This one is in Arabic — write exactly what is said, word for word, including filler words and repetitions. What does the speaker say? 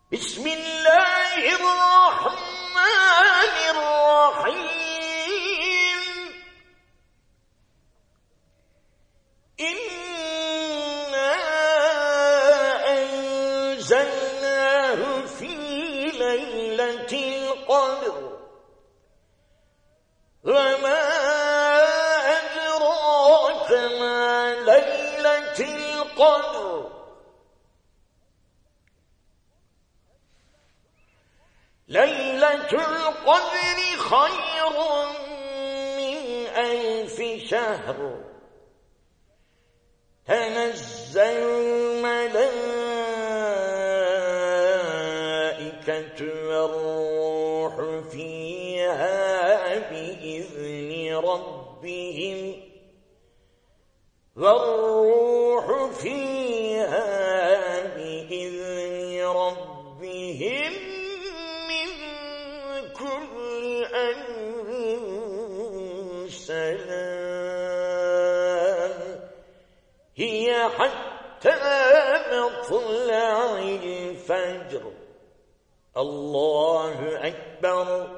بسم الله الرحمن الرحيم إنا أنزلناه في ليلة القدر وما أدراك ما ليلة القدر ليلة القدر خير من ألف شهر تنزل الملائكة والروح فيها بإذن ربهم والروح فيها بإذن ربهم من كل أمر سلام هي حتى مطلع الفجر الله أكبر.